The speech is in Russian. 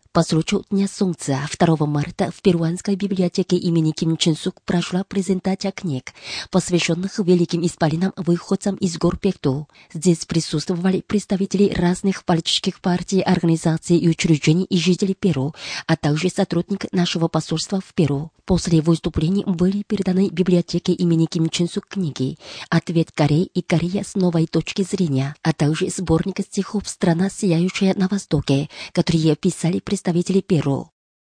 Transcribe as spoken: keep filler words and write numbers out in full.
По случаю Дня Солнца второго марта в Перуанской библиотеке имени Ким Чен Сук прошла презентация книг, посвященных великим исполинам выходцам из гор Пекту. Здесь присутствовали представители разных политических партий, организаций и учреждений и жителей Перу, а также сотрудник нашего посольства в Перу. После выступлений были переданы библиотеке имени Ким Чен Сук книги «Ответ Кореи» и «Корея с новой точки зрения», а также сборник стихов «Страна, сияющая на востоке», которые писали представители Перу.